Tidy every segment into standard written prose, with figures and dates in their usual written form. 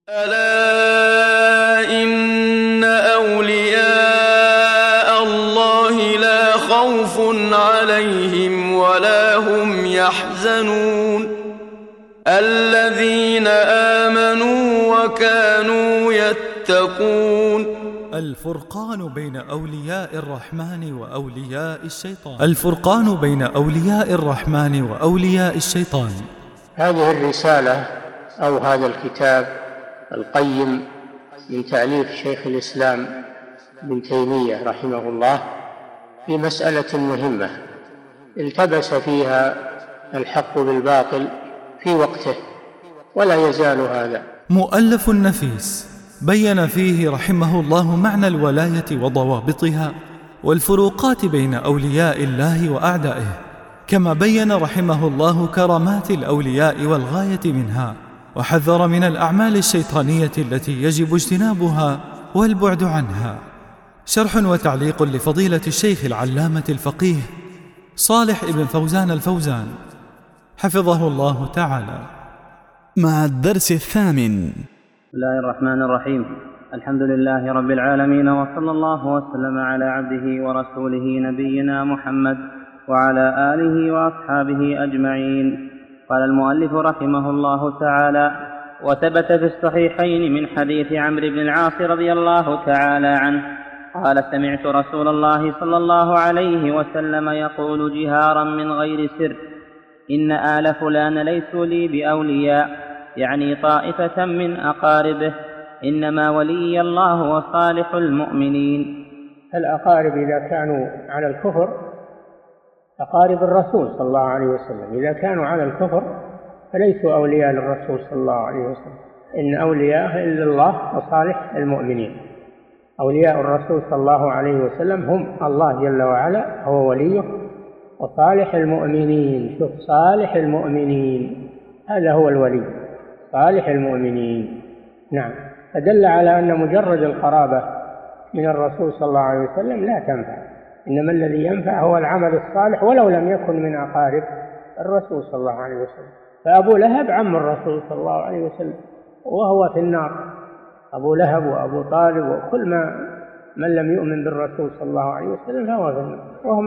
ألا إن أولياء الله لا خوف عليهم ولا هم يحزنون الذين آمنوا وكانوا يتقون. الفرقان بين أولياء الرحمن وأولياء الشيطان. الفرقان بين أولياء الرحمن وأولياء الشيطان. هذه الرسالة أو هذا الكتاب القيم من تأليف شيخ الإسلام ابن تيمية رحمه الله في مسألة مهمة التبس فيها الحق بالباطل في وقته ولا يزال هذا. مؤلف نفيس بين فيه رحمه الله معنى الولاية وضوابطها والفروقات بين أولياء الله وأعدائه، كما بين رحمه الله كرامات الأولياء والغاية منها، وحذر من الأعمال الشيطانية التي يجب اجتنابها والبعد عنها. شرح وتعليق لفضيلة الشيخ العلامة الفقيه صالح ابن فوزان الفوزان حفظه الله تعالى. مع الدرس الثامن. بسم الله الرحمن الرحيم. الحمد لله رب العالمين، وصلى الله وسلم على عبده ورسوله نبينا محمد وعلى آله وأصحابه أجمعين. قال المؤلف رحمه الله تعالى: وثبت في الصحيحين من حديث عمرو بن العاص رضي الله تعالى عنه قال: سمعت رسول الله صلى الله عليه وسلم يقول جهارا من غير سر: إن آل فلان ليسوا لي بأولياء، يعني طائفة من أقاربه، إنما ولي الله وصالح المؤمنين. الأقارب إذا كانوا على الكفر أقارب الرسول صلى الله عليه وسلم، إذا كانوا على الكفر فليسوا أولياء للرسول صلى الله عليه وسلم، إن أولياءه إلا الله وصالح المؤمنين. أولياء الرسول صلى الله عليه وسلم هم الله جل وعلا هو وليه، وصالح المؤمنين. شوف، صالح المؤمنين هذا هو الولي، صالح المؤمنين. نعم، فدل على أن مجرد القرابة من الرسول صلى الله عليه وسلم لا تنفع، إنما الذي ينفع هو العمل الصالح ولو لم يكن من أقارب الرسول صلى الله عليه وسلم. فأبو لهب عم الرسول صلى الله عليه وسلم وهو في النار، أبو لهب وأبو طالب وكل من لم يؤمن بالرسول صلى الله عليه وسلم فهو في النار، وهم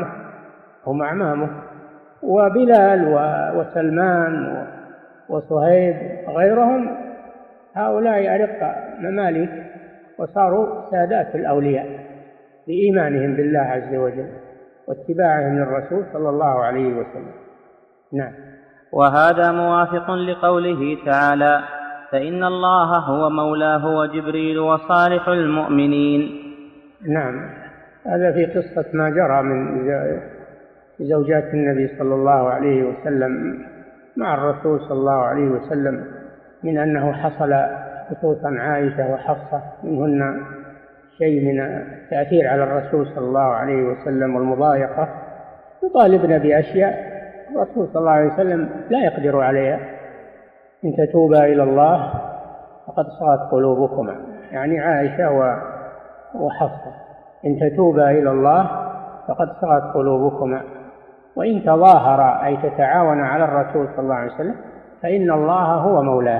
أعمامه. وبلال وسلمان وصهيب غيرهم هؤلاء أرقى مماليك وصاروا سادات الأولياء بإيمانهم بالله عز وجل واتباعهم للرسول صلى الله عليه وسلم. نعم. وهذا موافق لقوله تعالى: فإن الله هو مولاه وجبريل وصالح المؤمنين. نعم، هذا في قصة ما جرى من زوجات النبي صلى الله عليه وسلم مع الرسول صلى الله عليه وسلم، من أنه حصل خصوصا عائشة وحفصة منهن شيء من التأثير على الرسول صلى الله عليه وسلم والمضايقة، يطالبن بأشياء الرسول صلى الله عليه وسلم لا يقدر عليها. إن تتوبا إلى الله فقد صغت قلوبكما، يعني عائشة وحفصة، إن تتوبا إلى الله فقد صغت قلوبكما، وإن تظاهر أي تتعاون على الرسول صلى الله عليه وسلم فإن الله هو مولاه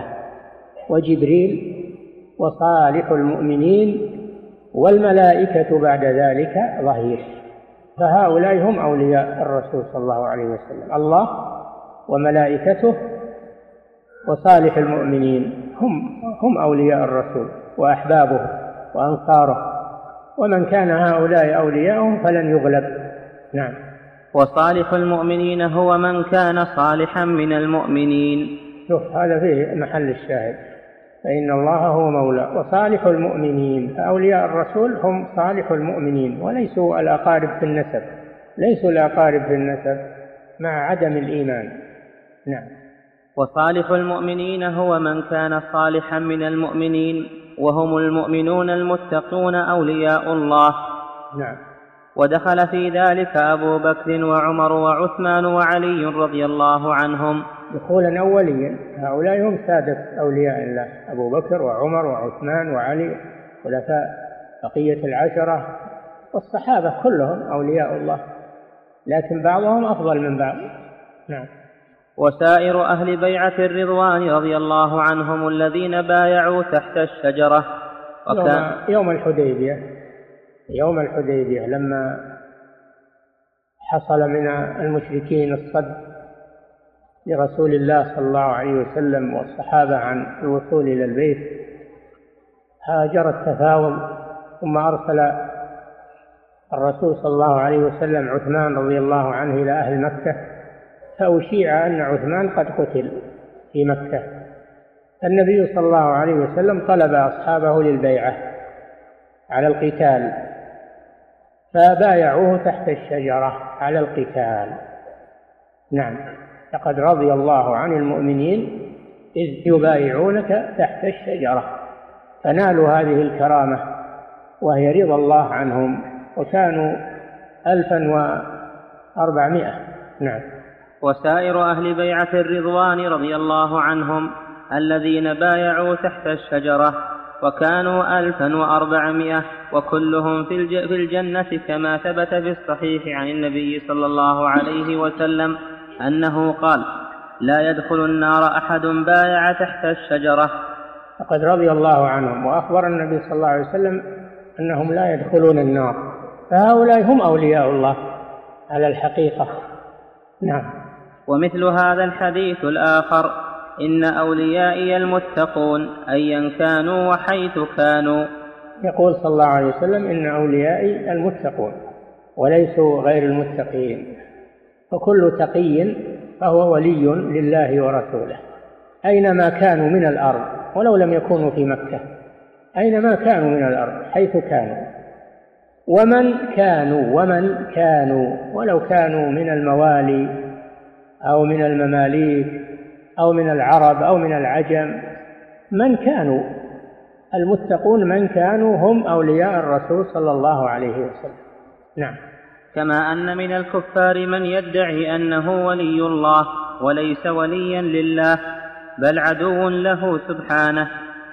وجبريل وصالح المؤمنين والملائكة بعد ذلك ظهير. فهؤلاء هم أولياء الرسول صلى الله عليه وسلم، الله وملائكته وصالح المؤمنين هم أولياء الرسول وأحبابه وأنصاره، ومن كان هؤلاء أولياءهم فلن يغلب. نعم. وصالح المؤمنين هو من كان صالحا من المؤمنين. شوف، هذا فيه محل الشاهد، فإن الله هو مولى وصالح المؤمنين. فأولياء الرسول هم صالح المؤمنين وليسوا الأقارب في النسب، ليسوا الأقارب في النسب مع عدم الإيمان. نعم. وصالح المؤمنين هو من كان صالحا من المؤمنين، وهم المؤمنون المتقون أولياء الله. نعم. ودخل في ذلك أبو بكر وعمر وعثمان وعلي رضي الله عنهم دخولا أوليا. هؤلاء هم سادة أولياء الله، أبو بكر وعمر وعثمان وعلي خلفاء بقية العشرة، والصحابة كلهم أولياء الله، لكن بعضهم أفضل من بعض. نعم. وسائر أهل بيعة الرضوان رضي الله عنهم الذين بايعوا تحت الشجرة. يوم الحديبية لما حصل من المشركين الصد لرسول الله صلى الله عليه وسلم والصحابة عن الوصول إلى البيت، هاجر التفاوض، ثم أرسل الرسول صلى الله عليه وسلم عثمان رضي الله عنه إلى أهل مكة، فأشيع أن عثمان قد قتل في مكة. النبي صلى الله عليه وسلم طلب أصحابه للبيعة على القتال، فبايعوه تحت الشجرة على القتال. نعم، لقد رضي الله عن المؤمنين إذ يبايعونك تحت الشجرة، فنالوا هذه الكرامة وهي رضا الله عنهم، وكانوا 1400. نعم. وسائر أهل بيعة الرضوان رضي الله عنهم الذين بايعوا تحت الشجرة وكانوا 1400 وكلهم في الجنة، كما ثبت في الصحيح عن النبي صلى الله عليه وسلم أنه قال: لا يدخل النار أحد بايع تحت الشجرة. لقد رضي الله عنهم، وأخبر النبي صلى الله عليه وسلم أنهم لا يدخلون النار، فهؤلاء هم أولياء الله على الحقيقة. نعم. ومثل هذا الحديث الآخر: إن أوليائي المتقون أيا كانوا وحيث كانوا. يقول صلى الله عليه وسلم: إن أوليائي المتقون وليسوا غير المتقين، فكل تقي فهو ولي لله ورسوله أينما كانوا من الأرض، ولو لم يكونوا في مكة، أينما كانوا من الأرض حيث كانوا. ومن كانوا ولو كانوا من الموالي أو من المماليك أو من العرب أو من العجم، من كانوا المتقون من كانوا هم أولياء الرسول صلى الله عليه وسلم. نعم. كما أن من الكفار من يدعي أنه ولي الله وليس وليا لله بل عدو له سبحانه،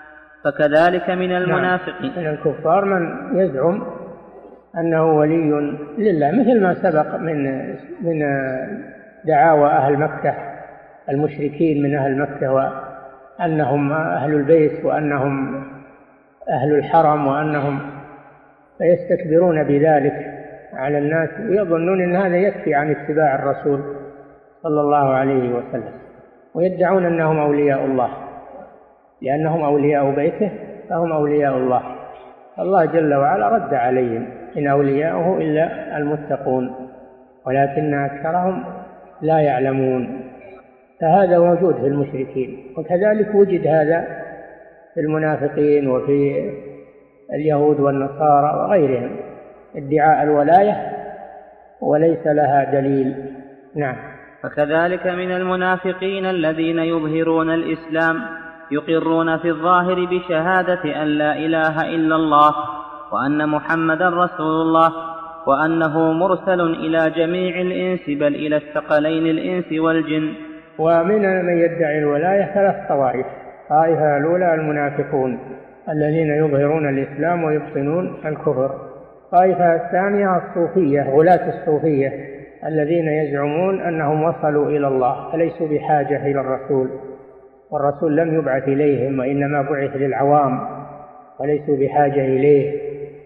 فكذلك من المنافقين. من الكفار من يزعم أنه ولي لله، مثل ما سبق من دعاوى أهل مكة المشركين من أهل مكة، وأنهم أهل البيت وأنهم أهل الحرم وأنهم فيستكبرون بذلك على الناس، ويظنون أن هذا يكفي عن اتباع الرسول صلى الله عليه وسلم، ويدعون أنهم أولياء الله لأنهم أولياء بيته فهم أولياء الله. الله جل وعلا رد عليهم: إن أولياؤه إلا المتقون ولكن أكثرهم لا يعلمون. فهذا موجود في المشركين، وكذلك وجد هذا في المنافقين وفي اليهود والنصارى وغيرهم، ادعاء الولاية وليس لها دليل. نعم. فكذلك من المنافقين الذين يظهرون الإسلام يقرون في الظاهر بشهادة أن لا إله إلا الله وأن محمدا رسول الله وأنه مرسل إلى جميع الإنس بل إلى الثقلين الإنس والجن. ومن من يدعي الولاية 3 طوائف: طائفة الأولى المنافقون الذين يظهرون الإسلام ويبطنون الكفر، طائفة الثانية الصوفية غلاة الصوفية الذين يزعمون أنهم وصلوا إلى الله فليسوا بحاجة إلى الرسول، والرسول لم يبعث إليهم وإنما بعث للعوام وليسوا بحاجة إليه.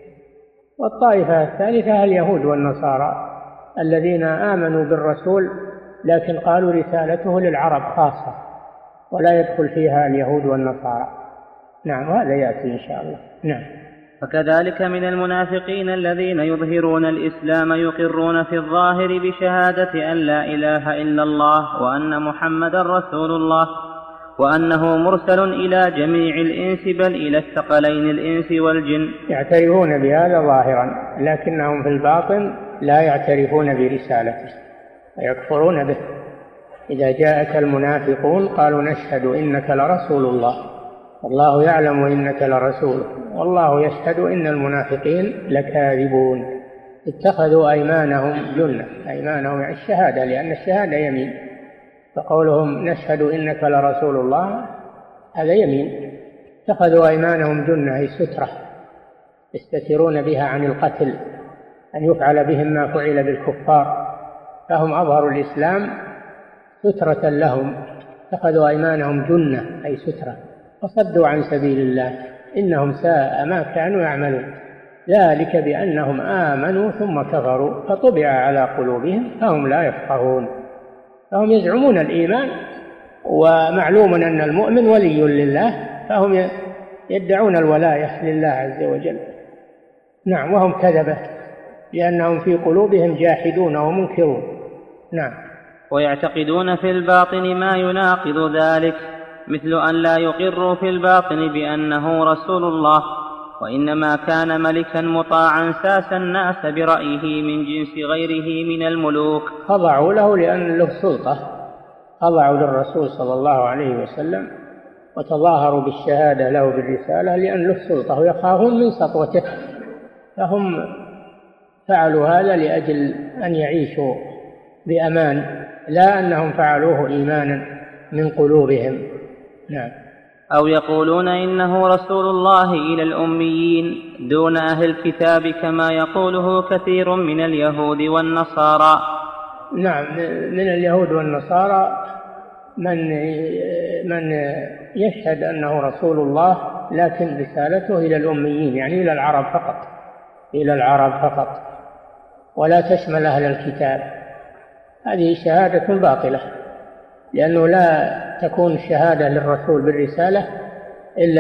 والطائفة الثالثة اليهود والنصارى الذين آمنوا بالرسول لكن قالوا رسالته للعرب خاصة ولا يدخل فيها اليهود والنصارى. نعم، وهذا يأتي إن شاء الله. نعم. فكذلك من المنافقين الذين يظهرون الإسلام يقرون في الظاهر بشهادة أن لا إله إلا الله وأن محمدا رسول الله وأنه مرسل إلى جميع الإنس بل إلى الثقلين الإنس والجن. يعترفون بهذا ظاهرا لكنهم في الباطن لا يعترفون برسالته ويكفرون به. إذا جاءك المنافقون قالوا: نشهد إنك لرسول الله والله يعلم إنك لرسوله والله يشهد إن المنافقين لكاذبون. اتخذوا أيمانهم جنة، أيمانهم يعني الشهادة، لأن الشهادة يمين، فقولهم نشهد إنك لرسول الله هذا يمين. اتخذوا أيمانهم جنة أي سترة يستترون بها عن القتل، أن يفعل بهم ما فعل بالكفار، فهم أظهروا الإسلام سترة لهم، اتخذوا أيمانهم جنة أي سترة، فصدوا عن سبيل الله، إنهم ساء ما كانوا يعملون، ذلك بأنهم آمنوا ثم كفروا فطبع على قلوبهم فهم لا يفقهون. فهم يزعمون الإيمان، ومعلوم أن المؤمن ولي لله، فهم يدعون الولاية لله عز وجل. نعم، وهم كذبة لأنهم في قلوبهم جاحدون ومنكرون. نعم. ويعتقدون في الباطن ما يناقض ذلك، مثل أن لا يقروا في الباطن بأنه رسول الله، وإنما كان ملكا مطاعا ساس الناس برأيه من جنس غيره من الملوك. خضعوا له لأن له سلطة، خضعوا للرسول صلى الله عليه وسلم وتظاهروا بالشهادة له بالرسالة لأن له سلطة ويخافون من سطوته، فهم فعلوا هذا لأجل أن يعيشوا بأمان، لا أنهم فعلوه إيمانا من قلوبهم. نعم. أو يقولون إنه رسول الله إلى الأميين دون أهل الكتاب كما يقوله كثير من اليهود والنصارى. نعم، من اليهود والنصارى من يشهد أنه رسول الله لكن رسالته إلى الأميين، يعني إلى العرب فقط، إلى العرب فقط، ولا تشمل أهل الكتاب. هذه شهادة باطلة، لأنه لا تكون الشهادة للرسول بالرسالة إلا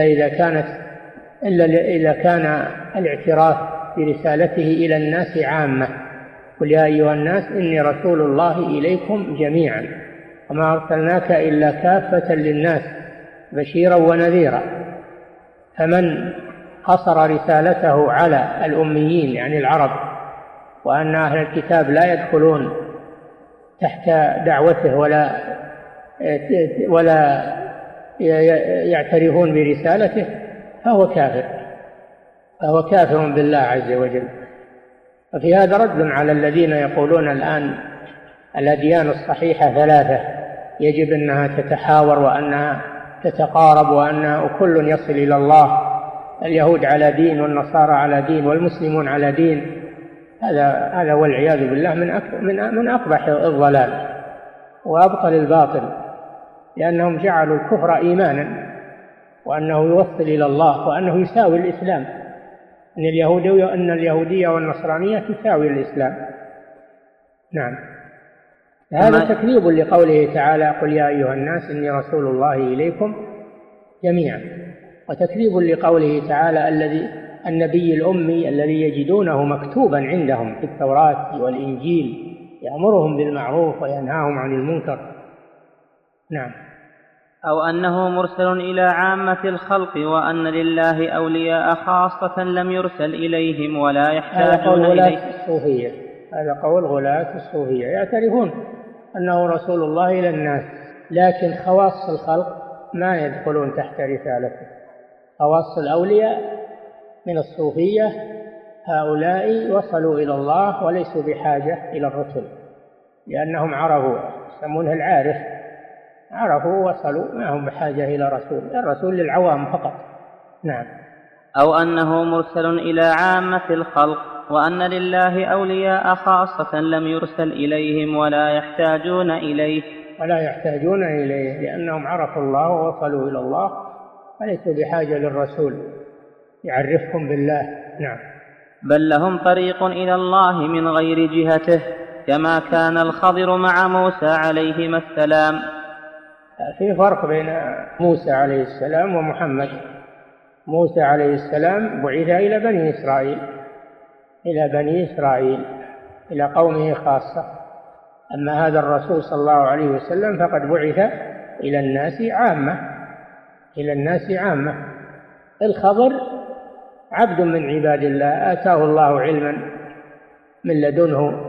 إذا كان الاعتراف برسالته إلى الناس عامة. قل يا أيها الناس إني رسول الله إليكم جميعا وما أرسلناك إلا كافة للناس بشيرا ونذيرا. فمن قصر رسالته على الأميين يعني العرب، وأن أهل الكتاب لا يدخلون تحت دعوته ولا يعترفون برسالته، فهو كافر بالله عز وجل. وفي هذا رد على الذين يقولون الآن الأديان الصحيحة ثلاثة، يجب أنها تتحاور وأنها تتقارب وأن كل يصل إلى الله، اليهود على دين والنصارى على دين والمسلمون على دين. هذا والعياذ بالله من أقبح الضلال وأبطل الباطل، لأنهم جعلوا الكفر إيمانا، وأنه يوصل إلى الله، وأنه يساوي الإسلام، أن اليهودية والنصرانية تساوي الإسلام. نعم. هذا تكذيب لقوله تعالى قل يا أيها الناس إني رسول الله إليكم جميعا، وتكذيب لقوله تعالى النبي الأمي الذي يجدونه مكتوبا عندهم في التوراة والإنجيل يأمرهم بالمعروف وينهاهم عن المنكر. نعم. أو أنه مرسل إلى عامة الخلق، وأن لله أولياء خاصة لم يرسل إليهم ولا يحتاجون إليه. هذا قول غلاة الصوفية، يعترفون أنه رسول الله إلى الناس، لكن خواص الخلق ما يدخلون تحت رسالته. خواص الأولياء من الصوفية هؤلاء وصلوا إلى الله وليسوا بحاجة إلى الرسل، لأنهم عرفوا، يسمونه العارف، عرفوا وصلوا، ما هم بحاجة إلى رسول، الرسول للعوام فقط. نعم. أو أنه مرسل إلى عامة الخلق، وأن لله أولياء خاصة لم يرسل إليهم ولا يحتاجون إليه لأنهم عرفوا الله ووصلوا إلى الله وليسوا بحاجة للرسول يعرفهم بالله. نعم. بل لهم طريق إلى الله من غير جهته، كما كان الخضر مع موسى عليهما السلام. في فرق بين موسى عليه السلام ومحمد. موسى عليه السلام بعث إلى بني إسرائيل إلى قومه خاصة، أما هذا الرسول صلى الله عليه وسلم فقد بعث إلى الناس عامة. الخضر عبد من عباد الله آتاه الله علما من لدنه،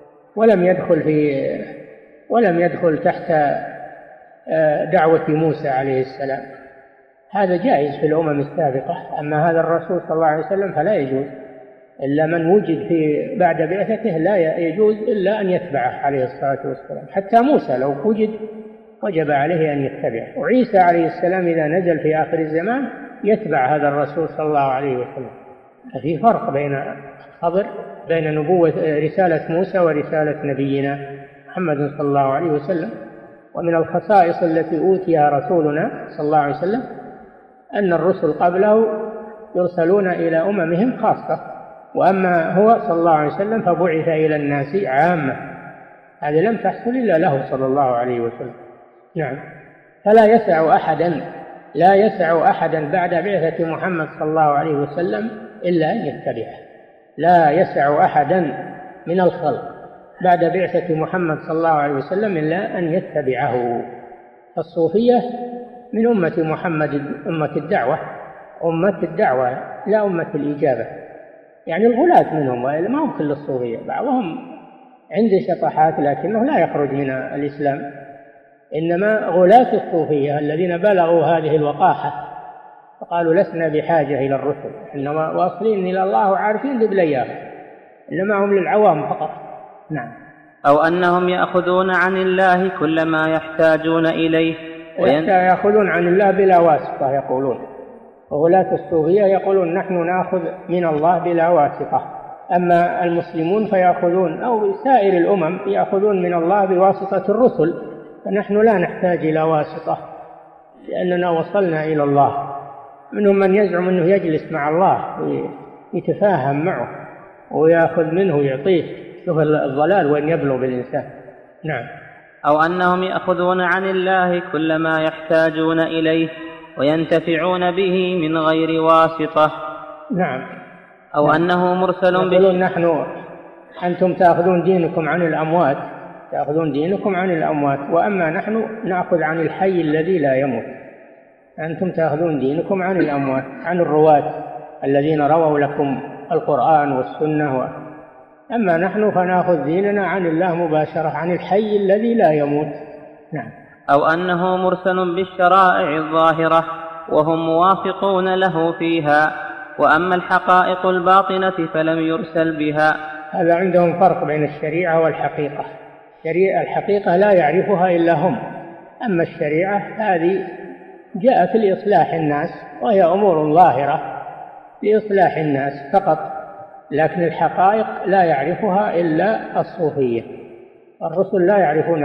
ولم يدخل تحت دعوة موسى عليه السلام. هذا جائز في الأمم السابقة، أما هذا الرسول صلى الله عليه وسلم فلا يجوز، إلا من وجد بعد بعثته لا يجوز إلا أن يتبعه عليه الصلاة والسلام. حتى موسى لو وجد وجب عليه أن يتبعه، وعيسى عليه السلام إذا نزل في آخر الزمان يتبع هذا الرسول صلى الله عليه وسلم. ففي فرق بين رسالة موسى ورسالة نبينا محمد صلى الله عليه وسلم. ومن الخصائص التي أوتيها رسولنا صلى الله عليه وسلم أن الرسل قبله يرسلون إلى أممهم خاصة، وأما هو صلى الله عليه وسلم فبعث إلى الناس عامة. هذه لم تحصل إلا له صلى الله عليه وسلم. نعم. فلا يسع أحدا بعد بعثة محمد صلى الله عليه وسلم إلا أن يتبعه. لا يسع أحدا من الخلق بعد بعثة محمد صلى الله عليه وسلم إلا أن يتبعه. فالصوفية من أمة محمد أمة الدعوة لا أمة الإجابة، يعني الغلاة منهم، وإلا ما هم كل الصوفية، بعضهم عنده شطحات لكنه لا يخرج من الإسلام، إنما غلاة الصوفية الذين بلغوا هذه الوقاحة فقالوا لسنا بحاجة إلى الرسل، إنما واصلين إلى الله وعارفين ببلياه، إنما هم للعوام فقط. نعم. أو أنهم يأخذون عن الله كل ما يحتاجون إليه يأخذون عن الله بلا واسطة يقولون. وغلاة الصوفية يقولون نحن نأخذ من الله بلا واسطة، أما المسلمون فيأخذون أو سائر الأمم يأخذون من الله بواسطة الرسل، فنحن لا نحتاج إلى واسطة لأننا وصلنا إلى الله. منهم من يزعم أنه يجلس مع الله ويتفاهم معه ويأخذ منه ويعطيه. شوف الضلال وين يبلغ بالإنسان. نعم. أو أنهم يأخذون عن الله كل ما يحتاجون إليه وينتفعون به من غير واسطة. نعم. أو نعم. أنه مرسل به. يقولون أنتم تأخذون دينكم عن الأموات، وأما نحن نأخذ عن الحي الذي لا يموت. أنتم تأخذون دينكم عن الأموات، عن الرواة الذين رووا لكم القرآن والسنة، أما نحن فنأخذ ديننا عن الله مباشرة، عن الحي الذي لا يموت. نعم. أو أنه مرسل بالشرائع الظاهرة وهم موافقون له فيها، وأما الحقائق الباطنة فلم يرسل بها. هذا عندهم فرق بين الشريعة والحقيقة. الحقيقة لا يعرفها إلا هم، أما الشريعة هذه جاءت لإصلاح الناس، وهي أمور ظاهرة لإصلاح الناس فقط، لكن الحقائق لا يعرفها إلا الصوفية. الرسل لا يعرفون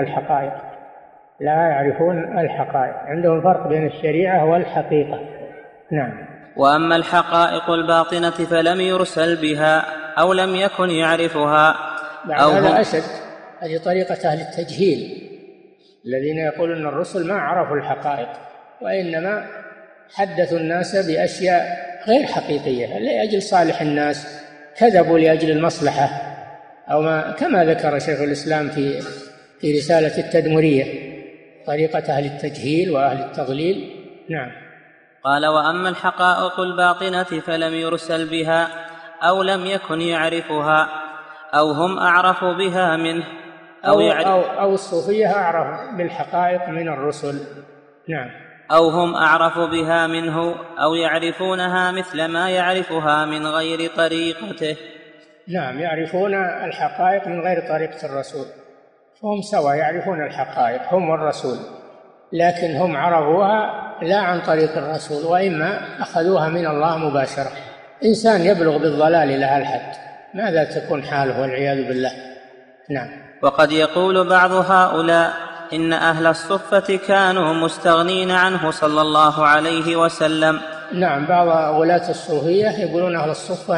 الحقائق، عندهم فرق بين الشريعة والحقيقة. نعم. وأما الحقائق الباطنة فلم يرسل بها أو لم يكن يعرفها. أو هذا أشد، هذه طريقة أهل التجهيل الذين يقولون أن الرسل ما عرفوا الحقائق، وإنما حدثوا الناس بأشياء غير حقيقية لأجل صالح الناس، كذبوا لأجل المصلحة، أو كما ذكر شيخ الإسلام في رسالة التدمرية، طريقة أهل التجهيل وأهل التضليل. نعم. قال: وأما الحقائق الباطنة فلم يرسل بها أو لم يكن يعرفها أو هم أعرف بها منه أو الصوفية أعرف بالحقائق من الرسل. نعم. أو هم أعرف بها منه أو يعرفونها مثل ما يعرفها من غير طريقته. نعم، يعرفون الحقائق من غير طريقة الرسول، فهم سواء يعرفون الحقائق هم والرسول، لكن هم عرفوها لا عن طريق الرسول، وإما أخذوها من الله مباشرة. إنسان يبلغ بالضلال إلى هالحد ماذا تكون حاله والعياذ بالله. نعم. وقد يقول بعض هؤلاء إن أهل الصفة كانوا مستغنين عنه صلى الله عليه وسلم. نعم، بعض غلاة الصوفية يقولون أهل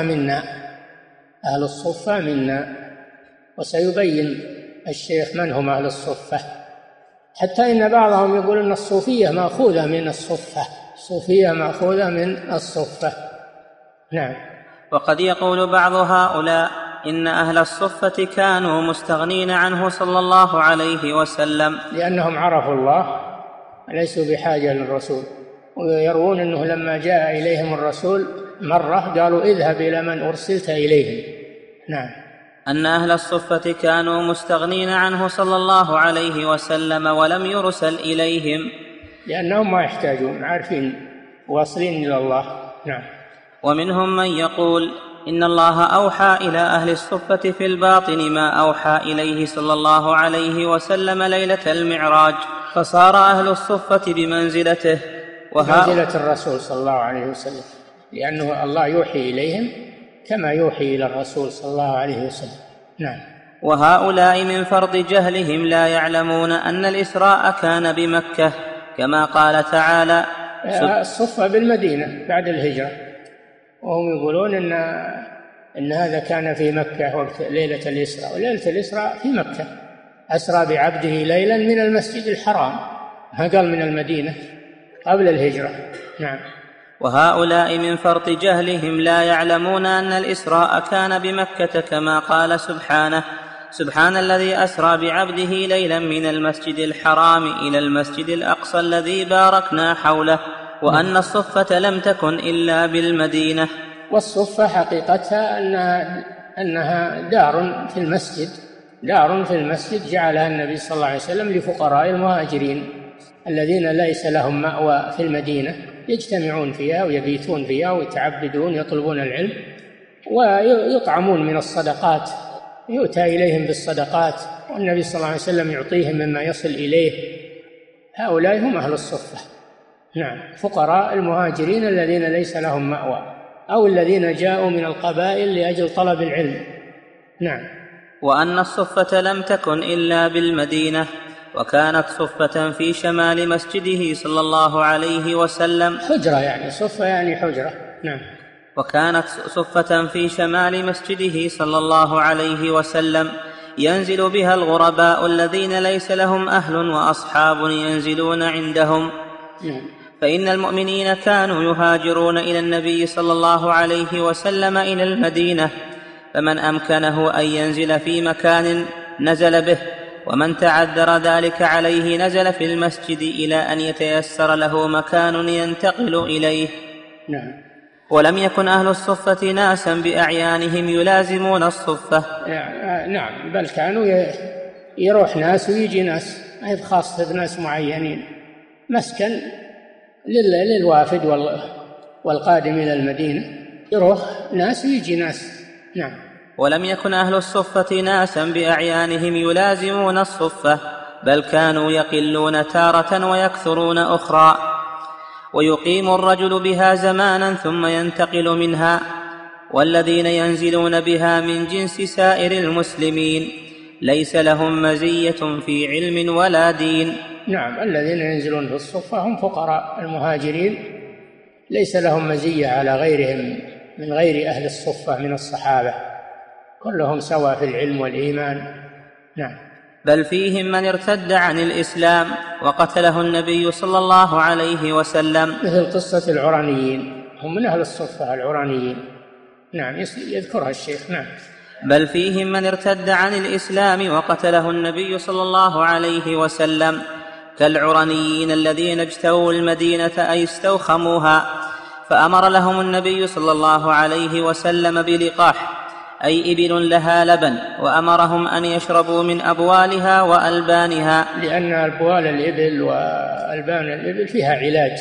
الصفة منا، وسيبين الشيخ من هم أهل الصفة، حتى إن بعضهم يقول أن الصوفية مأخوذة من الصفة. نعم. وقد يقول بعض هؤلاء إن أهل الصفة كانوا مستغنين عنه صلى الله عليه وسلم لأنهم عرفوا الله ليسوا بحاجة للرسول، ويروون أنه لما جاء إليهم الرسول مرة قالوا اذهب إلى من أرسلت إليهم. نعم. أن أهل الصفة كانوا مستغنين عنه صلى الله عليه وسلم ولم يرسل إليهم لأنهم ما يحتاجون، عارفين واصلين إلى الله. نعم. ومنهم من يقول إن الله أوحى إلى أهل الصفة في الباطن ما أوحى إليه صلى الله عليه وسلم ليلة المعراج، فصار أهل الصفة بمنزلته منزلة الرسول صلى الله عليه وسلم، لأنه الله يوحي إليهم كما يوحي إلى الرسول صلى الله عليه وسلم. نعم. وهؤلاء من فرط جهلهم لا يعلمون أن الإسراء كان بمكة كما قال تعالى الصفة بالمدينة بعد الهجرة، وهم يقولون إن هذا كان في مكة وقت ليلة الإسراء، وليلة الإسراء في مكة. أسرى بعبده ليلا من المسجد الحرام، ما قال من المدينة، قبل الهجرة. نعم. وهؤلاء من فرط جهلهم لا يعلمون أن الإسراء كان بمكة كما قال سبحانه سبحان الذي أسرى بعبده ليلا من المسجد الحرام إلى المسجد الأقصى الذي باركنا حوله وأن الصفة لم تكن إلا بالمدينة. والصفة حقيقتها أنها دار في المسجد جعلها النبي صلى الله عليه وسلم لفقراء المهاجرين الذين ليس لهم مأوى في المدينة، يجتمعون فيها ويبيتون فيها ويتعبدون يطلبون العلم ويطعمون من الصدقات، يؤتى إليهم بالصدقات والنبي صلى الله عليه وسلم يعطيهم مما يصل إليه. هؤلاء هم أهل الصفة. نعم، فقراء المهاجرين الذين ليس لهم مأوى أو الذين جاءوا من القبائل لأجل طلب العلم. نعم. وأن الصفة لم تكن إلا بالمدينة، وكانت صفة في شمال مسجده صلى الله عليه وسلم، حجرة يعني صفة يعني حجرة. نعم. وكانت صفة في شمال مسجده صلى الله عليه وسلم ينزل بها الغرباء الذين ليس لهم أهل وأصحاب ينزلون عندهم. فإن المؤمنين كانوا يهاجرون إلى النبي صلى الله عليه وسلم إلى المدينة، فمن أمكنه أن ينزل في مكان نزل به، ومن تعذر ذلك عليه نزل في المسجد إلى أن يتيسر له مكان ينتقل إليه. نعم. ولم يكن أهل الصفة ناسا بأعيانهم يلازمون الصفة. نعم، بل كانوا يروح ناس ويجي ناس، هذا خاصة ناس معينين، مسكن للوافد والقادم إلى المدينة، يروح ناس ويجي ناس. نعم. ولم يكن أهل الصفة ناسا بأعيانهم يلازمون الصفة، بل كانوا يقلون تارة ويكثرون أخرى، ويقيم الرجل بها زمانا ثم ينتقل منها، والذين ينزلون بها من جنس سائر المسلمين ليس لهم مزية في علم ولا دين. نعم، الذين ينزلون في الصفة هم فقراء المهاجرين، ليس لهم مزية على غيرهم من غير أهل الصفة من الصحابة، كلهم سواء في العلم والإيمان. نعم. بل فيهم من ارتد عن الإسلام وقتله النبي صلى الله عليه وسلم، مثل قصة العرانيين، هم من أهل الصفة العرانيين. نعم، يذكرها الشيخ. نعم. بل فيهم من ارتد عن الإسلام وقتله النبي صلى الله عليه وسلم، كالعرانيين الذين اجتووا المدينة أي استوخموها، فأمر لهم النبي صلى الله عليه وسلم بلقاح أي إبل لها لبن، وأمرهم أن يشربوا من أبوالها وألبانها، لأن أبوال الإبل وألبان الإبل فيها علاج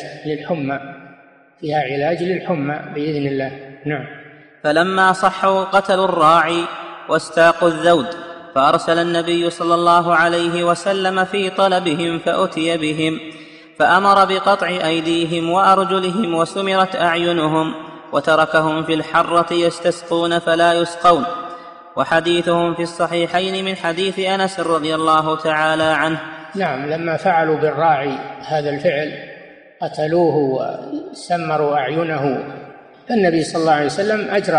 للحمى، بإذن الله. نعم. فلما صحوا قتلوا الراعي واستاقوا الذود، فأرسل النبي صلى الله عليه وسلم في طلبهم فأتي بهم، فأمر بقطع أيديهم وأرجلهم وسمرت أعينهم، وتركهم في الحرة يستسقون فلا يسقون. وحديثهم في الصحيحين من حديث أنس رضي الله تعالى عنه. نعم، لما فعلوا بالراعي هذا الفعل قتلوه وسمروا أعينه، فالنبي صلى الله عليه وسلم أجرى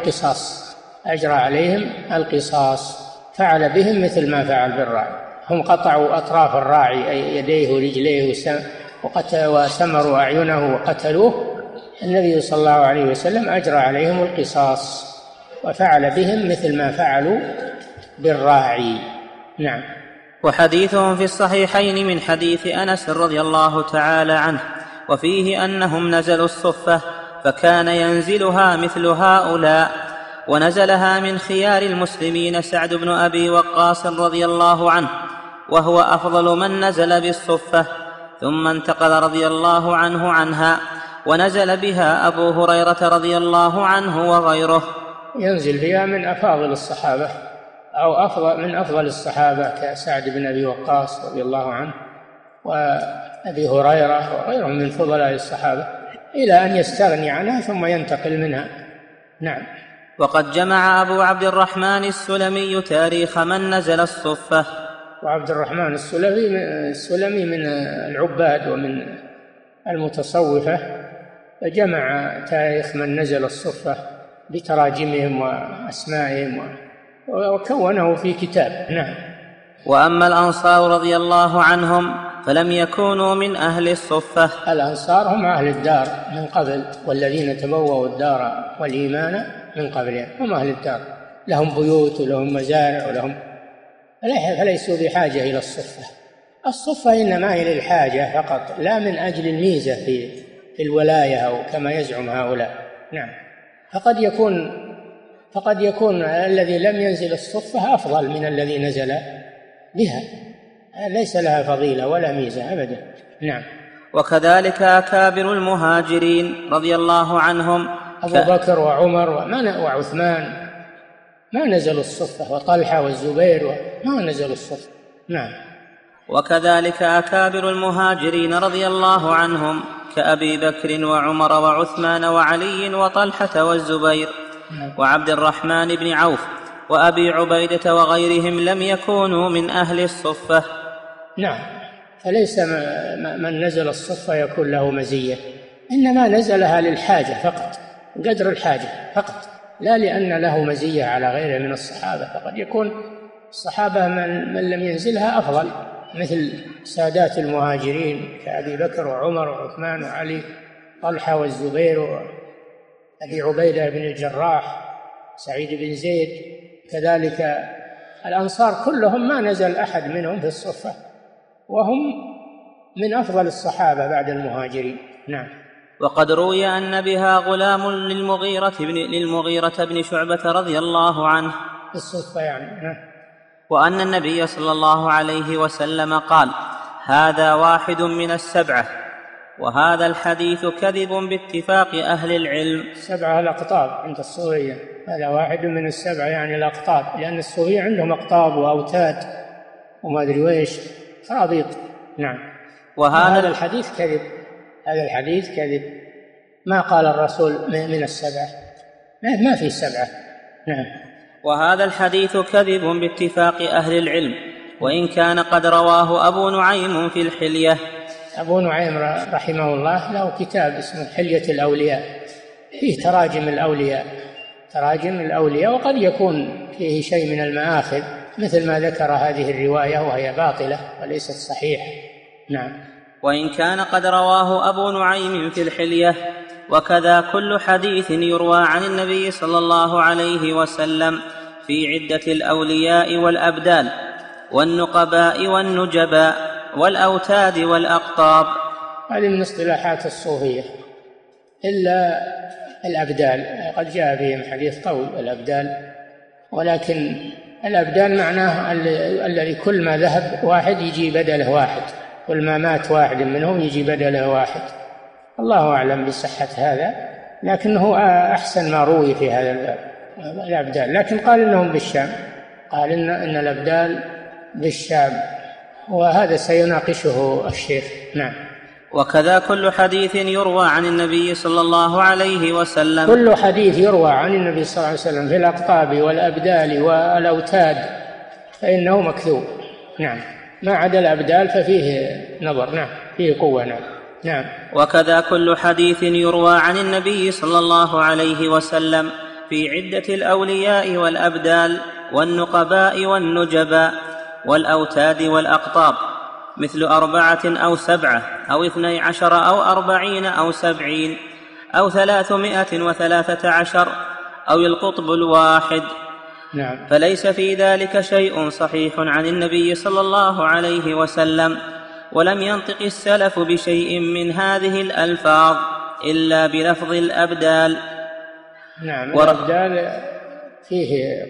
عليهم القصاص، فعل بهم مثل ما فعل بالراعي. هم قطعوا أطراف الراعي أي يديه ورجليه وسمروا أعينه وقتلوه، النبي صلى الله عليه وسلم أجرى عليهم القصاص وفعل بهم مثل ما فعلوا بالراعي. نعم. وحديثهم في الصحيحين من حديث أنس رضي الله تعالى عنه، وفيه أنهم نزلوا الصفة فكان ينزلها مثل هؤلاء، ونزلها من خيار المسلمين سعد بن أبي وقاص رضي الله عنه، وهو أفضل من نزل بالصفة، ثم انتقل رضي الله عنه عنها، ونزل بها أبو هريرة رضي الله عنه وغيره. ينزل بها من أفاضل الصحابة أو من أفضل الصحابة كسعد بن أبي وقاص رضي الله عنه وأبي هريرة وغيرهم من فضلاء الصحابة، إلى أن يستغني عنها ثم ينتقل منها. نعم. وقد جمع أبو عبد الرحمن السلمي تاريخ من نزل الصفة. وعبد الرحمن السلمي من العباد ومن المتصوفة، فجمع تاريخ من نزل الصفة بتراجمهم وأسمائهم وكونه في كتاب. نعم. وأما الأنصار رضي الله عنهم فلم يكونوا من أهل الصفة. الأنصار هم أهل الدار من قبل، والذين تبوأوا الدار والإيمان من قبلهم هم أهل الدار، لهم بيوت ولهم مزارع ولهم، فليسوا بحاجة إلى الصفة. الصفة إنما هي للحاجة فقط، لا من أجل الميزة في الولاية أو كما يزعم هؤلاء. نعم. فقد يكون الذي لم ينزل الصفة أفضل من الذي نزل بها، ليس لها فضيلة ولا ميزة أبدا. نعم. وكذلك أكابر المهاجرين رضي الله عنهم أبو بكر وعمر وعثمان ما نزلوا الصفة، وطلحة والزبير ما نزلوا الصفة. نعم. وكذلك أكابر المهاجرين رضي الله عنهم كأبي بكر وعمر وعثمان وعلي وطلحة والزبير وعبد الرحمن بن عوف وأبي عبيدة وغيرهم لم يكونوا من أهل الصفة. نعم. فليس من نزل الصفة يكون له مزية، إنما نزلها للحاجة فقط، قدر الحاجة فقط، لا لأن له مزية على غيره من الصحابة. فقد يكون الصحابة من لم ينزلها أفضل، مثل سادات المهاجرين كأبي بكر وعمر وعثمان وعلي، طلحة والزبير وأبي عبيدة بن الجراح، سعيد بن زيد. كذلك الأنصار كلهم ما نزل أحد منهم في الصفة، وهم من أفضل الصحابة بعد المهاجرين. نعم. وقد روي أن بها غلام للمغيرة بن شعبة رضي الله عنه في الصفة يعني. وأن النبي صلى الله عليه وسلم قال: هذا واحد من السبعة. وهذا الحديث كذب باتفاق أهل العلم. 7 الأقطاب عند الصوفية، هذا واحد من السبعة يعني الأقطاب، لأن الصوفية عندهم أقطاب وأوتاد وما أدري وإيش خرابيط. نعم. وهذا الحديث كذب، هذا الحديث كذب، ما قال الرسول من السبعة، ما في 7. نعم. وهذا الحديث كذب باتفاق أهل العلم، وإن كان قد رواه أبو نعيم في الحلية. أبو نعيم رحمه الله له كتاب اسمه حلية الأولياء، فيه تراجم الأولياء، وقد يكون فيه شيء من المآخذ مثل ما ذكر هذه الرواية وهي باطلة وليست صحيحة. نعم. وإن كان قد رواه أبو نعيم في الحلية. وكذا كل حديث يروى عن النبي صلى الله عليه وسلم في عدة الأولياء والأبدال والنقباء والنجباء والأوتاد والأقطاب. هذه من اصطلاحات الصوفية، إلا الأبدال قد جاء بهم حديث قول الأبدال، ولكن الأبدال معناه الذي كل ما ذهب واحد يجي بدله واحد، كل ما مات واحد منهم يجي بدله واحد. الله أعلم بصحة هذا، لكنه أحسن ما روي في هذا الأبدال. لكن قال إنهم بالشام، قال إن الأبدال بالشام، وهذا سيناقشه الشيخ. نعم. وكذا كل حديث يروى عن النبي صلى الله عليه وسلم، كل حديث يروى عن النبي صلى الله عليه وسلم في الأقطاب والأبدال والأوتاد فإنه مكذوب. نعم. ما عدا الأبدال ففيه نظر. نعم، فيه قوة. نعم. وكذا كل حديث يروى عن النبي صلى الله عليه وسلم في عدة الأولياء والأبدال والنقباء والنجباء والأوتاد والأقطاب، مثل 4 أو 7 أو 12 أو 40 أو 70 أو 313 أو القطب الواحد. نعم. فليس في ذلك شيء صحيح عن النبي صلى الله عليه وسلم، ولم ينطق السلف بشيء من هذه الألفاظ إلا بلفظ الأبدال. نعم. الأبدال فيه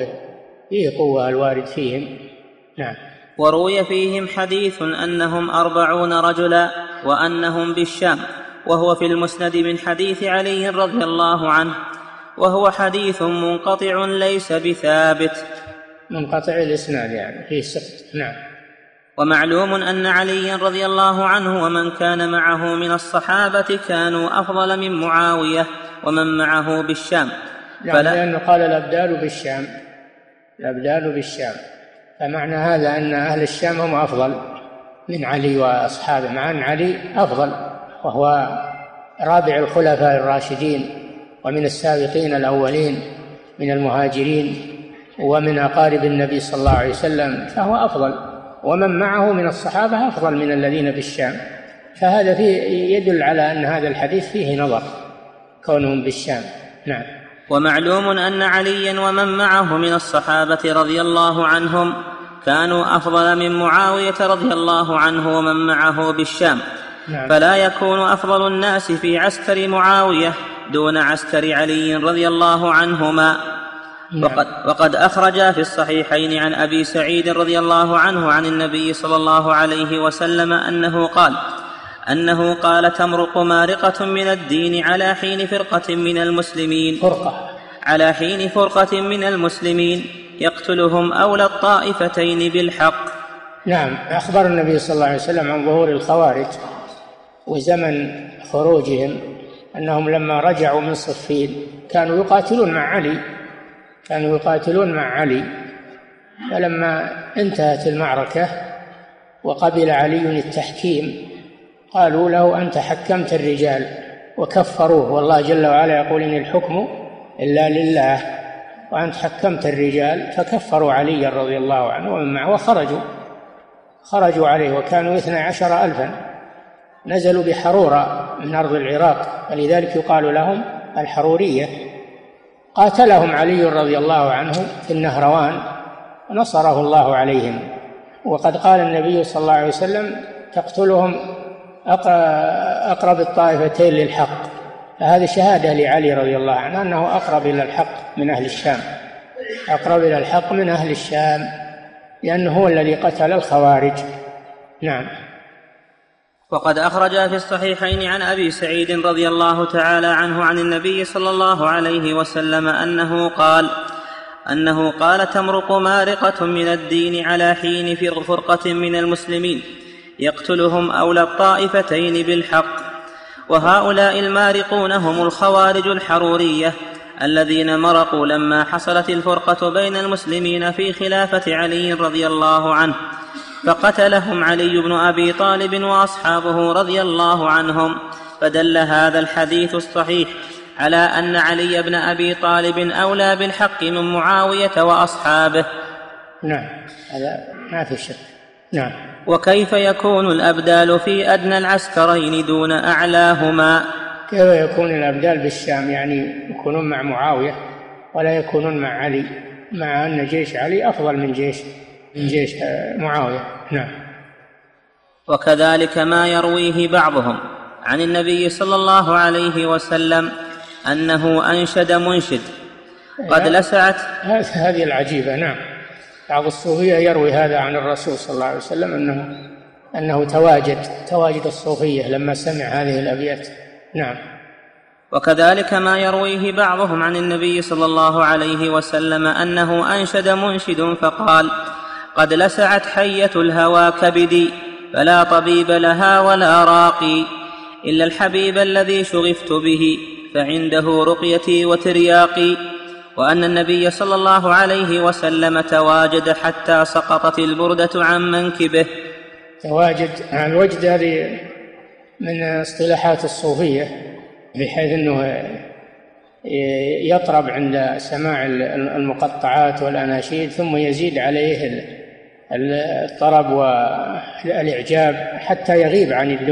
قوة الوارد فيهم. نعم. وروي فيهم حديث أنهم 40 رجلا وأنهم بالشام، وهو في المسند من حديث علي رضي الله عنه، وهو حديث منقطع ليس بثابت، منقطع الإسناد يعني فيه سقط. نعم. ومعلوم أن علي رضي الله عنه ومن كان معه من الصحابة كانوا أفضل من معاوية ومن معه بالشام، لأنه قال الأبدال بالشام، الأبدال بالشام، فمعنى هذا أن أهل الشام هم أفضل من علي وأصحابه، مع أن علي أفضل وهو رابع الخلفاء الراشدين ومن السابقين الأولين من المهاجرين ومن أقارب النبي صلى الله عليه وسلم، فهو أفضل، ومن معه من الصحابة أفضل من الذين بالشام. فهذا فيه يدل على أن هذا الحديث فيه نظر كونهم بالشام. نعم. ومعلوم أن عليا ومن معه من الصحابة رضي الله عنهم كانوا أفضل من معاوية رضي الله عنه ومن معه بالشام. نعم. فلا يكون أفضل الناس في عسكر معاوية دون عسكر علي رضي الله عنهما. نعم. وقد أخرجا في الصحيحين عن أبي سعيد رضي الله عنه عن النبي صلى الله عليه وسلم أنه قال تمرق مارقة من الدين على حين فرقة من المسلمين يقتلهم أولى الطائفتين بالحق. نعم. أخبر النبي صلى الله عليه وسلم عن ظهور الخوارج وزمن خروجهم، أنهم لما رجعوا من صفين كانوا يقاتلون مع علي، فلما انتهت المعركة وقبل علي التحكيم قالوا له أنت حكمت الرجال، وكفروه، والله جل وعلا يقول إن الحكم إلا لله، وأنت حكمت الرجال، فكفروا علي رضي الله عنه ومن معه وخرجوا عليه، وكانوا 12,000 نزلوا بحرورة من أرض العراق، فلذلك يقال لهم الحرورية. قاتلهم علي رضي الله عنه في النهروان ونصره الله عليهم، وقد قال النبي صلى الله عليه وسلم تقتلهم أقرب الطائفتين للحق، فهذه شهادة لعلي رضي الله عنه أنه أقرب إلى الحق من أهل الشام، لأنه هو الذي قتل الخوارج. نعم. وقد أخرج في الصحيحين عن أبي سعيد رضي الله تعالى عنه عن النبي صلى الله عليه وسلم أنه قال تمرق مارقة من الدين على حين فرقة من المسلمين يقتلهم أولى الطائفتين بالحق. وهؤلاء المارقون هم الخوارج الحرورية الذين مرقوا لما حصلت الفرقة بين المسلمين في خلافة علي رضي الله عنه، فقتلهم علي بن أبي طالب وأصحابه رضي الله عنهم. فدل هذا الحديث الصحيح على أن علي بن أبي طالب أولى بالحق من معاوية وأصحابه. نعم، هذا ما في شك. نعم. وكيف يكون الأبدال في أدنى العسكرين دون أعلاهما؟ كيف يكون الأبدال بالشام؟ يعني يكونون مع معاوية ولا يكونون مع علي، مع أن جيش علي أفضل من جيش معاوية. نعم. وكذلك ما يرويه بعضهم عن النبي صلى الله عليه وسلم أنه أنشد منشد قد لسعت. هذه العجيبة. نعم. بعض الصوفية يروي هذا عن الرسول صلى الله عليه وسلم أنه تواجد الصوفية لما سمع هذه الأبيات. نعم. وكذلك ما يرويه بعضهم عن النبي صلى الله عليه وسلم أنه أنشد منشد فقال قد لسعت حية الهوى كبدي فلا طبيب لها ولا راقي إلا الحبيب الذي شغفت به فعنده رقيتي وترياقي. وأن النبي صلى الله عليه وسلم تواجد حتى سقطت البردة عن منكبه. تواجد عن الوجد هذه من اصطلاحات الصوفية، بحيث أنه يطرب عند سماع المقطعات والأناشيد ثم يزيد عليه الطرب والإعجاب حتى يغيب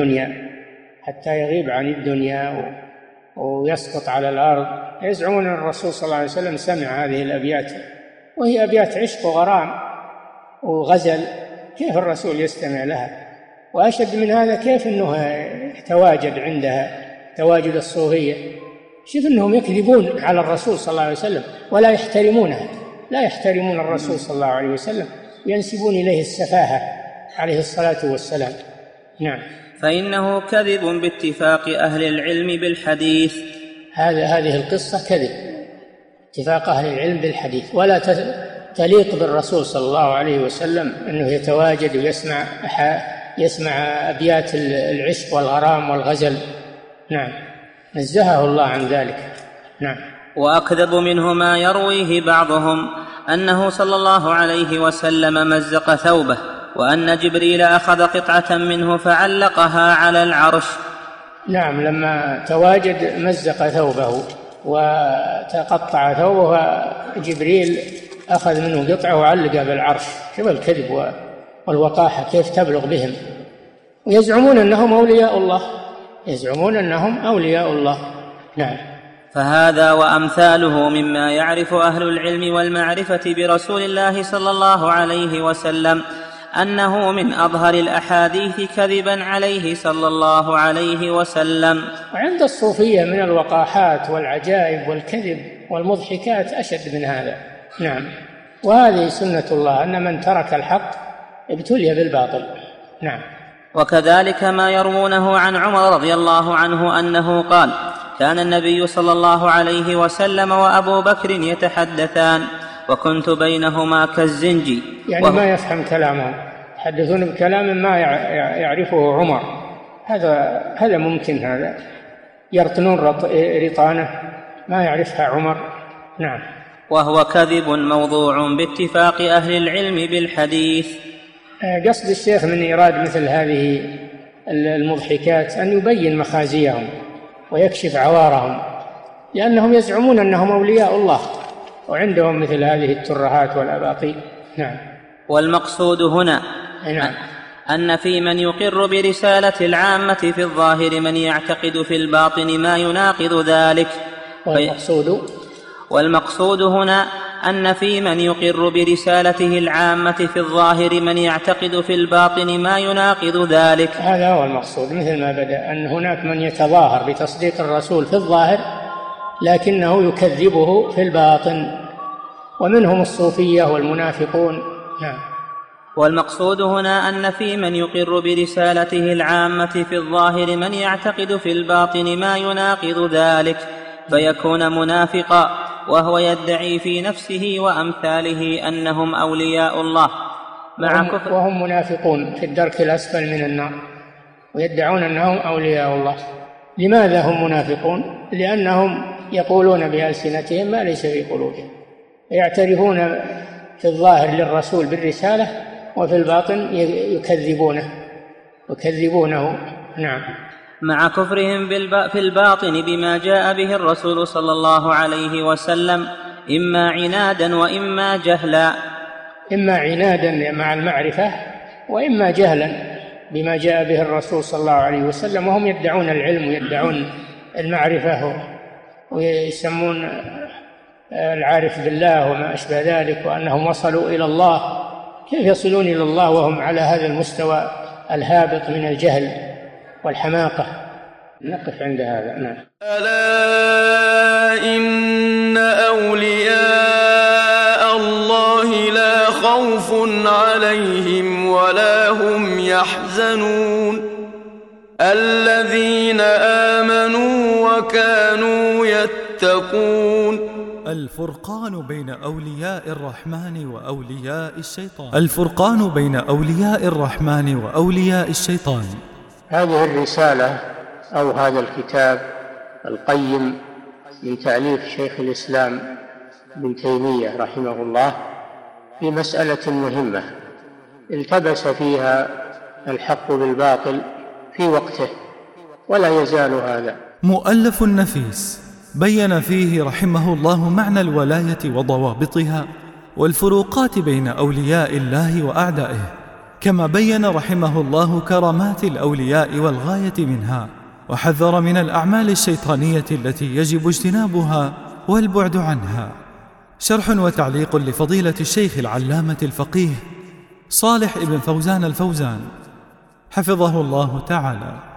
عن الدنيا ويسقط على الأرض. يزعمون أن الرسول صلى الله عليه وسلم سمع هذه الأبيات، وهي أبيات عشق وغرام وغزل، كيف الرسول يستمع لها؟ وأشد من هذا كيف أنه تواجد عندها تواجد الصوفية. شوف أنهم يكذبون على الرسول صلى الله عليه وسلم ولا يحترمونه، لا يحترمون الرسول صلى الله عليه وسلم، ينسبون إليه السفاهة عليه الصلاة والسلام. نعم. فإنه كذب باتفاق أهل العلم بالحديث. هذه القصة كذب، اتفاق أهل العلم بالحديث، ولا تليق بالرسول صلى الله عليه وسلم أنه يتواجد ويسمع أبيات العشق والغرام والغزل. نعم، نزهه الله عن ذلك. نعم. وأكذب منه ما يرويه بعضهم أنه صلى الله عليه وسلم مزق ثوبه، وأن جبريل أخذ قطعة منه فعلقها على العرش. نعم، لما تواجد مزق ثوبه وتقطع ثوبه، جبريل أخذ منه قطعة وعلقها بالعرش. شوف الكذب والوقاحة كيف تبلغ بهم، ويزعمون أنهم أولياء الله، يزعمون أنهم أولياء الله. نعم. فهذا وأمثاله مما يعرف أهل العلم والمعرفة برسول الله صلى الله عليه وسلم أنه من أظهر الأحاديث كذبا عليه صلى الله عليه وسلم. وعند الصوفية من الوقاحات والعجائب والكذب والمضحكات أشد من هذا. نعم. وهذه سنة الله، أن من ترك الحق ابتلي بالباطل. نعم. وكذلك ما يروونه عن عمر رضي الله عنه أنه قال: كان النبي صلى الله عليه وسلم وأبو بكر يتحدثان وكنت بينهما كالزنجي. يعني ما يفهم كلامهم، يحدثون بكلام ما يعرفه عمر. هذا ممكن، هذا يرطنون رطانة ما يعرفها عمر. نعم. وهو كذب موضوع باتفاق أهل العلم بالحديث. قصد الشيخ من إيراد مثل هذه المضحكات أن يبين مخازيهم ويكشف عوارهم، لأنهم يزعمون أنهم أولياء الله وعندهم مثل هذه الترهات والأباطيل. نعم. والمقصود هنا نعم. أن في من يقر برسالة العامة في الظاهر من يعتقد في الباطن ما يناقض ذلك. والمقصود هنا أن في من يقر برسالته العامة في الظاهر من يعتقد في الباطن ما يناقض ذلك. هذا هو المقصود، مثل ما بدأ، أن هناك من يتظاهر بتصديق الرسول في الظاهر لكنه يكذبه في الباطن، ومنهم الصوفية والمنافقون. نعم. والمقصود هنا أن في من يقر برسالته العامة في الظاهر من يعتقد في الباطن ما يناقض ذلك فيكون منافقا، وهو يدعي في نفسه وأمثاله أنهم أولياء الله وهم منافقون في الدرك الأسفل من النار، ويدعون أنهم أولياء الله. لماذا هم منافقون؟ لأنهم يقولون بألسنتهم ما ليس في قلوبهم، يعترفون في الظاهر للرسول بالرسالة وفي الباطن يكذبونه. نعم. مع كفرهم في الباطن بما جاء به الرسول صلى الله عليه وسلم، إما عنادا وإما جهلا. إما عنادا مع المعرفة، وإما جهلا بما جاء به الرسول صلى الله عليه وسلم، وهم يدعون العلم ويدعون المعرفة ويسمون العارف بالله وما أشبه ذلك، وأنهم وصلوا إلى الله. كيف يصلون إلى الله وهم على هذا المستوى الهابط من الجهل والحماقة؟ نقف عند هذا. نعم. ألا إن أولياء الله لا خوف عليهم ولا هم يحزنون الذين آمنوا وكانوا يتقون. الفرقان بين أولياء الرحمن وأولياء الشيطان. الفرقان بين أولياء الرحمن وأولياء الشيطان. هذه الرسالة أو هذا الكتاب القيم من تأليف شيخ الإسلام ابن تيمية رحمه الله في مسألة مهمة التبس فيها الحق بالباطل في وقته، ولا يزال هذا. مؤلف نفيس بين فيه رحمه الله معنى الولاية وضوابطها والفروقات بين أولياء الله وأعدائه، كما بين رحمه الله كرامات الأولياء والغاية منها، وحذر من الأعمال الشيطانية التي يجب اجتنابها والبعد عنها. شرح وتعليق لفضيلة الشيخ العلامة الفقيه صالح ابن فوزان الفوزان حفظه الله تعالى.